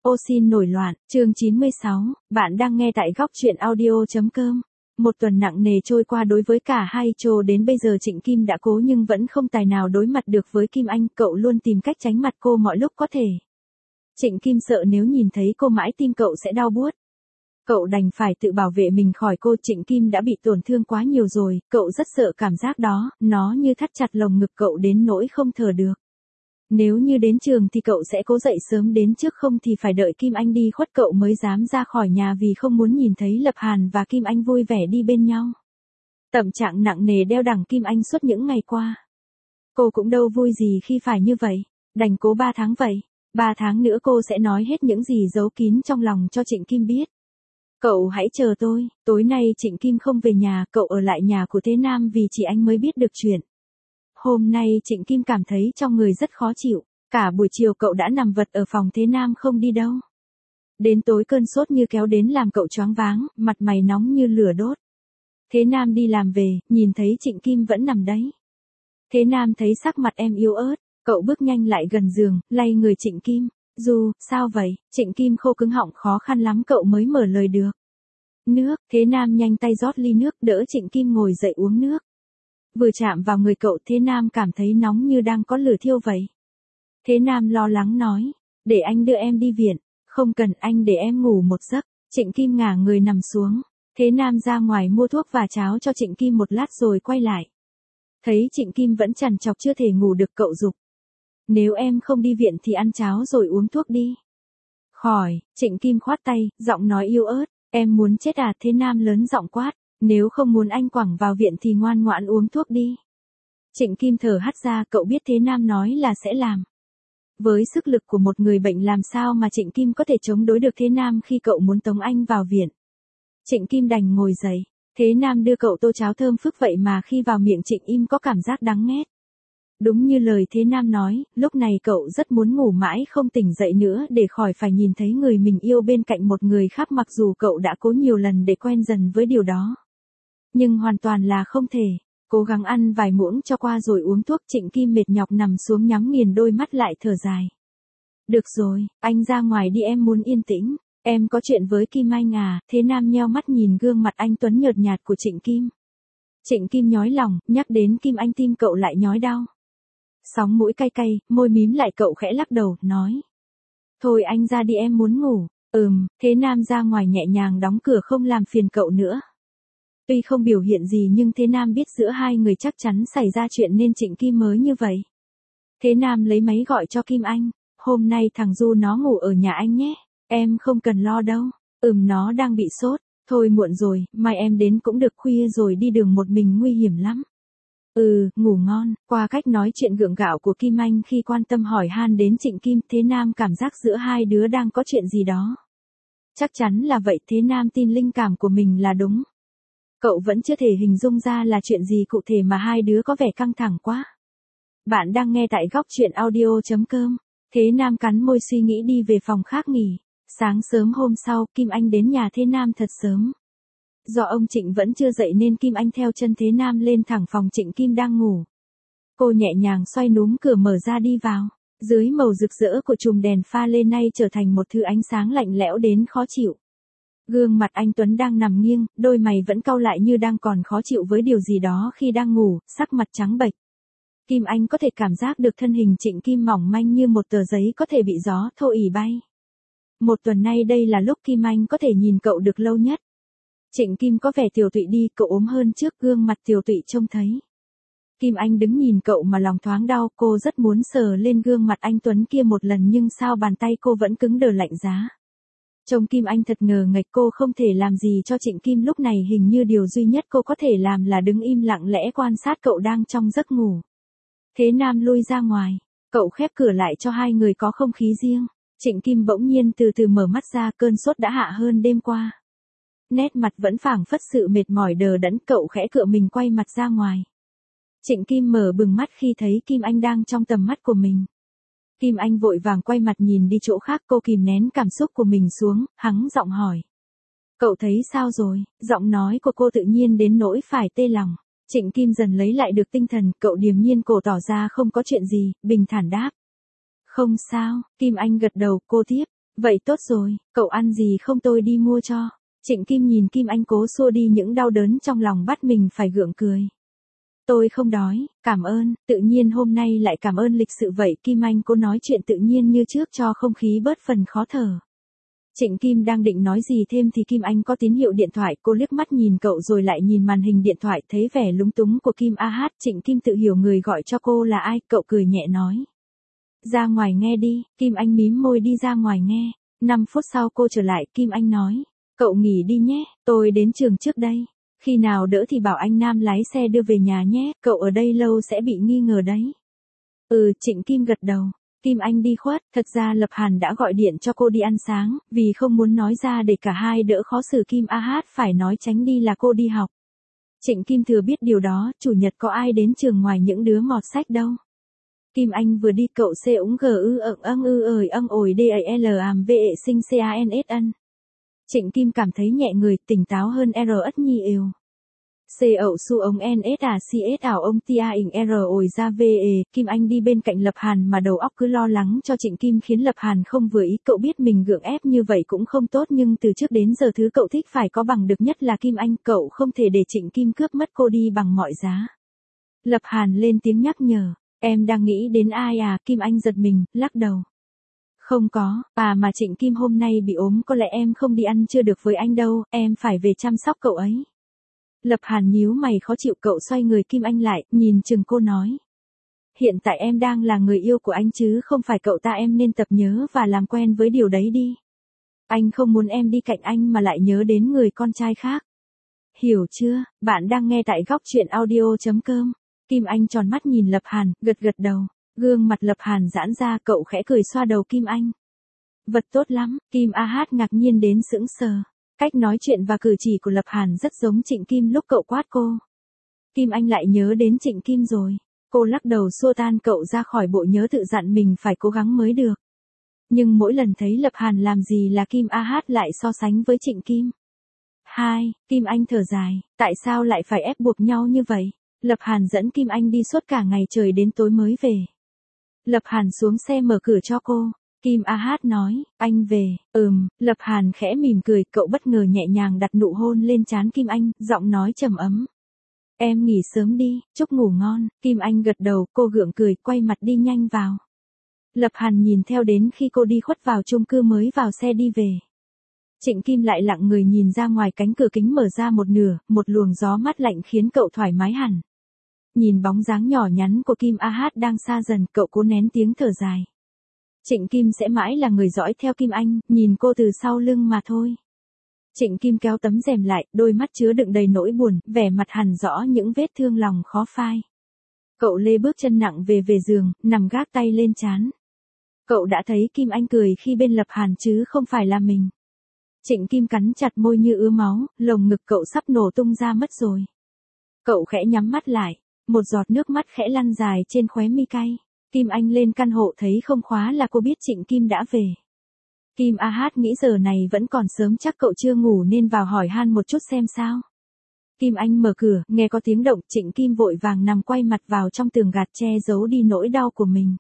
Ô xin nổi loạn, chương 96, bạn đang nghe tại góc truyện audio.com. Một tuần nặng nề trôi qua đối với cả hai, cho đến bây giờ Trịnh Kim đã cố nhưng vẫn không tài nào đối mặt được với Kim Anh, cậu luôn tìm cách tránh mặt cô mọi lúc có thể. Trịnh Kim sợ nếu nhìn thấy cô mãi tim cậu sẽ đau buốt. Cậu đành phải tự bảo vệ mình khỏi cô. Trịnh Kim đã bị tổn thương quá nhiều rồi, cậu rất sợ cảm giác đó, nó như thắt chặt lồng ngực cậu đến nỗi không thở được. Nếu như đến trường thì cậu sẽ cố dậy sớm đến trước, không thì phải đợi Kim Anh đi khuất cậu mới dám ra khỏi nhà vì không muốn nhìn thấy Lập Hàn và Kim Anh vui vẻ đi bên nhau. Tâm trạng nặng nề đeo đẳng Kim Anh suốt những ngày qua. Cô cũng đâu vui gì khi phải như vậy, đành cố 3 tháng vậy. 3 tháng nữa cô sẽ nói hết những gì giấu kín trong lòng cho Trịnh Kim biết. Cậu hãy chờ tôi, tối nay Trịnh Kim không về nhà, cậu ở lại nhà của Thế Nam vì chỉ anh mới biết được chuyện. Hôm nay Trịnh Kim cảm thấy trong người rất khó chịu, cả buổi chiều cậu đã nằm vật ở phòng Thế Nam không đi đâu. Đến tối cơn sốt như kéo đến làm cậu choáng váng, mặt mày nóng như lửa đốt. Thế Nam đi làm về, nhìn thấy Trịnh Kim vẫn nằm đấy. Thế Nam thấy sắc mặt em yếu ớt, cậu bước nhanh lại gần giường, lay người Trịnh Kim. "Du, sao vậy?" Trịnh Kim khô cứng họng, khó khăn lắm cậu mới mở lời được. "Nước." Thế Nam nhanh tay rót ly nước đỡ Trịnh Kim ngồi dậy uống nước. Vừa chạm vào người cậu, Thế Nam cảm thấy nóng như đang có lửa thiêu vậy. Thế Nam lo lắng nói, "Để anh đưa em đi viện." "Không cần, anh để em ngủ một giấc." Trịnh Kim ngả người nằm xuống. Thế Nam ra ngoài mua thuốc và cháo cho Trịnh Kim một lát rồi quay lại. Thấy Trịnh Kim vẫn trằn trọc chưa thể ngủ được, cậu giục, "Nếu em không đi viện thì ăn cháo rồi uống thuốc đi." "Khỏi." Trịnh Kim khoát tay, giọng nói yếu ớt, "Em muốn chết à?" Thế Nam lớn giọng quát, "Nếu không muốn anh quẳng vào viện thì ngoan ngoãn uống thuốc đi." Trịnh Kim thở hắt ra, cậu biết Thế Nam nói là sẽ làm. Với sức lực của một người bệnh làm sao mà Trịnh Kim có thể chống đối được Thế Nam khi cậu muốn tống anh vào viện. Trịnh Kim đành ngồi dậy. Thế Nam đưa cậu tô cháo thơm phức vậy mà khi vào miệng Trịnh Kim có cảm giác đắng nghét. Đúng như lời Thế Nam nói, lúc này cậu rất muốn ngủ mãi không tỉnh dậy nữa để khỏi phải nhìn thấy người mình yêu bên cạnh một người khác, mặc dù cậu đã cố nhiều lần để quen dần với điều đó. Nhưng hoàn toàn là không thể. Cố gắng ăn vài muỗng cho qua rồi uống thuốc. Trịnh Kim mệt nhọc nằm xuống nhắm nghiền đôi mắt lại thở dài. "Được rồi, anh ra ngoài đi, em muốn yên tĩnh." "Em có chuyện với Kim Anh à?" Thế Nam nheo mắt nhìn gương mặt anh tuấn nhợt nhạt của Trịnh Kim. Trịnh Kim nhói lòng, nhắc đến Kim Anh tim cậu lại nhói đau. Sóng mũi cay cay, môi mím lại, cậu khẽ lắc đầu, nói, "Thôi anh ra đi, em muốn ngủ." Thế Nam ra ngoài nhẹ nhàng đóng cửa không làm phiền cậu nữa. Tuy không biểu hiện gì nhưng Thế Nam biết giữa hai người chắc chắn xảy ra chuyện nên Trịnh Kim mới như vậy. Thế Nam lấy máy gọi cho Kim Anh, "Hôm nay thằng Du nó ngủ ở nhà anh nhé, em không cần lo đâu." Nó đang bị sốt." "Thôi muộn rồi, mai em đến cũng được, khuya rồi đi đường một mình nguy hiểm lắm." Ngủ ngon." Qua cách nói chuyện gượng gạo của Kim Anh khi quan tâm hỏi han đến Trịnh Kim, Thế Nam cảm giác giữa hai đứa đang có chuyện gì đó. Chắc chắn là vậy, Thế Nam tin linh cảm của mình là đúng. Cậu vẫn chưa thể hình dung ra là chuyện gì cụ thể mà hai đứa có vẻ căng thẳng quá. Bạn đang nghe tại góc truyện audio.com. Thế Nam cắn môi suy nghĩ đi về phòng khác nghỉ. Sáng sớm hôm sau, Kim Anh đến nhà Thế Nam thật sớm. Do ông Trịnh vẫn chưa dậy nên Kim Anh theo chân Thế Nam lên thẳng phòng Trịnh Kim đang ngủ. Cô nhẹ nhàng xoay núm cửa mở ra đi vào. Dưới màu rực rỡ của chùm đèn pha lê nay trở thành một thứ ánh sáng lạnh lẽo đến khó chịu. Gương mặt anh tuấn đang nằm nghiêng, đôi mày vẫn cau lại như đang còn khó chịu với điều gì đó khi đang ngủ, sắc mặt trắng bệch. Kim Anh có thể cảm giác được thân hình Trịnh Kim mỏng manh như một tờ giấy có thể bị gió thổi ỉ bay. Một tuần nay đây là lúc Kim Anh có thể nhìn cậu được lâu nhất. Trịnh Kim có vẻ tiều tụy đi, cậu ốm hơn trước, gương mặt tiều tụy trông thấy. Kim Anh đứng nhìn cậu mà lòng thoáng đau, cô rất muốn sờ lên gương mặt anh tuấn kia một lần nhưng sao bàn tay cô vẫn cứng đờ lạnh giá. Trông Kim Anh thật ngờ nghệch, cô không thể làm gì cho Trịnh Kim lúc này, hình như điều duy nhất cô có thể làm là đứng im lặng lẽ quan sát cậu đang trong giấc ngủ. Thế Nam lui ra ngoài, cậu khép cửa lại cho hai người có không khí riêng. Trịnh Kim bỗng nhiên từ từ mở mắt ra, cơn sốt đã hạ hơn đêm qua. Nét mặt vẫn phảng phất sự mệt mỏi đờ đẫn, cậu khẽ cựa mình quay mặt ra ngoài. Trịnh Kim mở bừng mắt khi thấy Kim Anh đang trong tầm mắt của mình. Kim Anh vội vàng quay mặt nhìn đi chỗ khác, cô kìm nén cảm xúc của mình xuống, hắng giọng hỏi, "Cậu thấy sao rồi?" Giọng nói của cô tự nhiên đến nỗi phải tê lòng. Trịnh Kim dần lấy lại được tinh thần, cậu điềm nhiên cổ tỏ ra không có chuyện gì, bình thản đáp, "Không sao." Kim Anh gật đầu, cô tiếp, Vậy tốt rồi, cậu ăn gì không tôi đi mua cho. Trịnh Kim nhìn Kim Anh cố xua đi những đau đớn trong lòng bắt mình phải gượng cười. Tôi không đói, cảm ơn, tự nhiên hôm nay lại cảm ơn lịch sự vậy. Kim Anh cố nói chuyện tự nhiên như trước cho không khí bớt phần khó thở. Trịnh Kim đang định nói gì thêm thì Kim Anh có tín hiệu điện thoại, cô liếc mắt nhìn cậu rồi lại nhìn màn hình điện thoại, thấy vẻ lúng túng của Kim AH, Trịnh Kim tự hiểu người gọi cho cô là ai, cậu cười nhẹ nói. Ra ngoài nghe đi, Kim Anh mím môi đi ra ngoài nghe. 5 phút sau cô trở lại, Kim Anh nói, cậu nghỉ đi nhé, tôi đến trường trước đây. Khi nào đỡ thì bảo anh Nam lái xe đưa về nhà nhé, cậu ở đây lâu sẽ bị nghi ngờ đấy. Trịnh Kim gật đầu. Kim Anh đi khuất, thật ra Lập Hàn đã gọi điện cho cô đi ăn sáng, vì không muốn nói ra để cả hai đỡ khó xử. Kim AH phải nói tránh đi là cô đi học. Trịnh Kim thừa biết điều đó, chủ nhật có ai đến trường ngoài những đứa mọt sách đâu. Kim Anh vừa đi cậu C úng g ư âng ư ời âng ồi d a l àm v e sinh cansn. Trịnh Kim cảm thấy nhẹ người, tỉnh táo hơn r ất nhi yêu. C ậu su ống ns à cs ảo ông tia ỉnh r ồi ra v e. Kim Anh đi bên cạnh Lập Hàn mà đầu óc cứ lo lắng cho Trịnh Kim khiến Lập Hàn không vừa ý. Cậu biết mình gượng ép như vậy cũng không tốt nhưng từ trước đến giờ thứ cậu thích phải có bằng được nhất là Kim Anh. Cậu không thể để Trịnh Kim cướp mất cô đi bằng mọi giá. Lập Hàn lên tiếng nhắc nhở. Em đang nghĩ đến ai à? Kim Anh giật mình, lắc đầu. Không có, mà Trịnh Kim hôm nay bị ốm, có lẽ em không đi ăn trưa được với anh đâu, em phải về chăm sóc cậu ấy. Lập Hàn nhíu mày khó chịu, cậu xoay người Kim Anh lại, nhìn chừng cô nói. Hiện tại em đang là người yêu của anh chứ không phải cậu ta, em nên tập nhớ và làm quen với điều đấy đi. Anh không muốn em đi cạnh anh mà lại nhớ đến người con trai khác. Hiểu chưa? Bạn đang nghe tại góc truyện audio.com. Kim Anh tròn mắt nhìn Lập Hàn, gật gật đầu. Gương mặt Lập Hàn giãn ra, cậu khẽ cười xoa đầu Kim Anh. Vật tốt lắm, Kim AH ngạc nhiên đến sững sờ. Cách nói chuyện và cử chỉ của Lập Hàn rất giống Trịnh Kim lúc cậu quát cô. Kim Anh lại nhớ đến Trịnh Kim rồi. Cô lắc đầu xua tan cậu ra khỏi bộ nhớ, tự dặn mình phải cố gắng mới được. Nhưng mỗi lần thấy Lập Hàn làm gì là Kim AH lại so sánh với Trịnh Kim. Kim Anh thở dài, tại sao lại phải ép buộc nhau như vậy? Lập Hàn dẫn Kim Anh đi suốt cả ngày trời đến tối mới về. Lập Hàn xuống xe mở cửa cho cô. Kim AH nói, anh về. Lập Hàn khẽ mỉm cười, cậu bất ngờ nhẹ nhàng đặt nụ hôn lên trán Kim Anh, giọng nói trầm ấm. Em nghỉ sớm đi, chúc ngủ ngon. Kim Anh gật đầu, cô gượng cười, quay mặt đi nhanh vào. Lập Hàn nhìn theo đến khi cô đi khuất vào chung cư mới vào xe đi về. Trịnh Kim lại lặng người nhìn ra ngoài, cánh cửa kính mở ra một nửa, một luồng gió mát lạnh khiến cậu thoải mái hẳn. Nhìn bóng dáng nhỏ nhắn của Kim AH đang xa dần, cậu cố nén tiếng thở dài. Trịnh Kim sẽ mãi là người dõi theo Kim Anh, nhìn cô từ sau lưng mà thôi. Trịnh Kim kéo tấm rèm lại, đôi mắt chứa đựng đầy nỗi buồn, vẻ mặt hằn rõ những vết thương lòng khó phai. Cậu lê bước chân nặng về giường, nằm gác tay lên trán. Cậu đã thấy Kim Anh cười khi bên Lập Hàn chứ không phải là mình. Trịnh Kim cắn chặt môi như ứa máu, lồng ngực cậu sắp nổ tung ra mất rồi. Cậu khẽ nhắm mắt lại, một giọt nước mắt khẽ lăn dài trên khóe mi cay. Kim Anh lên căn hộ thấy không khóa là cô biết Trịnh Kim đã về. Kim AH nghĩ giờ này vẫn còn sớm, chắc cậu chưa ngủ nên vào hỏi han một chút xem sao. Kim Anh mở cửa, nghe có tiếng động, Trịnh Kim vội vàng nằm quay mặt vào trong tường gạt che giấu đi nỗi đau của mình.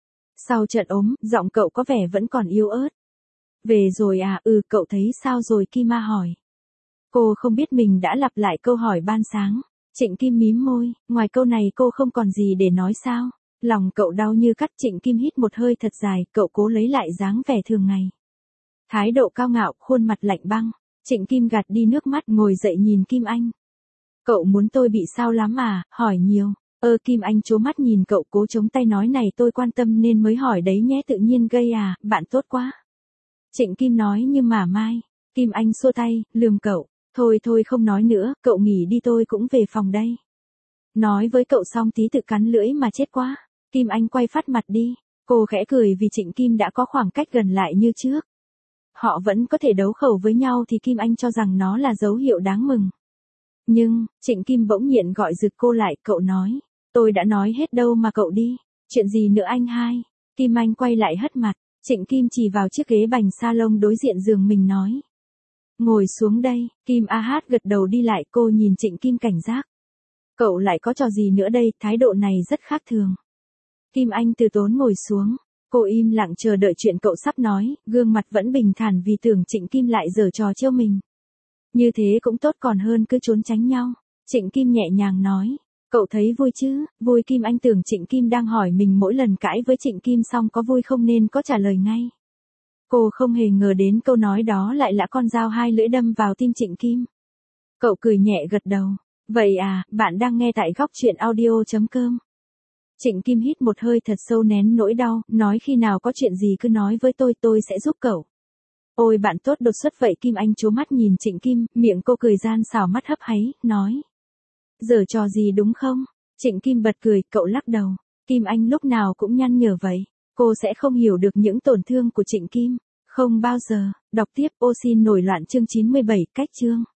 Sau trận ốm, giọng cậu có vẻ vẫn còn yếu ớt. Về rồi à? Cậu thấy sao rồi? Kim A hỏi. Cô không biết mình đã lặp lại câu hỏi ban sáng. Trịnh Kim mím môi, ngoài câu này cô không còn gì để nói sao? Lòng cậu đau như cắt. Trịnh Kim hít một hơi thật dài, cậu cố lấy lại dáng vẻ thường ngày. Thái độ cao ngạo, khuôn mặt lạnh băng. Trịnh Kim gạt đi nước mắt, ngồi dậy nhìn Kim Anh. Cậu muốn tôi bị sao lắm à? Hỏi nhiều. Kim Anh trố mắt nhìn cậu, cố chống tay nói, này tôi quan tâm nên mới hỏi đấy nhé, tự nhiên gây à, bạn tốt quá. Trịnh Kim nói như mả mai. Kim Anh xua tay, lườm cậu. Thôi không nói nữa, cậu nghỉ đi, tôi cũng về phòng đây. Nói với cậu xong tí tự cắn lưỡi mà chết quá. Kim Anh quay phát mặt đi. Cô khẽ cười vì Trịnh Kim đã có khoảng cách gần lại như trước. Họ vẫn có thể đấu khẩu với nhau thì Kim Anh cho rằng nó là dấu hiệu đáng mừng. Nhưng, Trịnh Kim bỗng nhiên gọi giật cô lại, cậu nói. Tôi đã nói hết đâu mà cậu đi. Chuyện gì nữa anh hai? Kim Anh quay lại hất mặt. Trịnh Kim chỉ vào chiếc ghế bành salon đối diện giường mình nói. Ngồi xuống đây. Kim AH gật đầu đi lại, cô nhìn Trịnh Kim cảnh giác. Cậu lại có trò gì nữa đây? Thái độ này rất khác thường. Kim Anh từ tốn ngồi xuống. Cô im lặng chờ đợi chuyện cậu sắp nói, gương mặt vẫn bình thản vì tưởng Trịnh Kim lại giở trò trêu mình. Như thế cũng tốt còn hơn cứ trốn tránh nhau. Trịnh Kim nhẹ nhàng nói. Cậu thấy vui chứ? Vui. Kim Anh tưởng Trịnh Kim đang hỏi mình mỗi lần cãi với Trịnh Kim xong có vui không nên có trả lời ngay. Cô không hề ngờ đến câu nói đó lại là con dao hai lưỡi đâm vào tim Trịnh Kim. Cậu cười nhẹ gật đầu. Vậy à, bạn đang nghe tại góc chuyện audio.com. Trịnh Kim hít một hơi thật sâu nén nỗi đau, nói khi nào có chuyện gì cứ nói với tôi sẽ giúp cậu. Ôi bạn tốt đột xuất vậy. Kim Anh trố mắt nhìn Trịnh Kim, miệng cô cười gian xảo mắt hấp háy, nói. Giở trò gì đúng không? Trịnh Kim bật cười, cậu lắc đầu. Kim Anh lúc nào cũng nhăn nhở vậy. Cô sẽ không hiểu được những tổn thương của Trịnh Kim. Không bao giờ. Đọc tiếp. Ô xin nổi loạn chương 97, cách chương.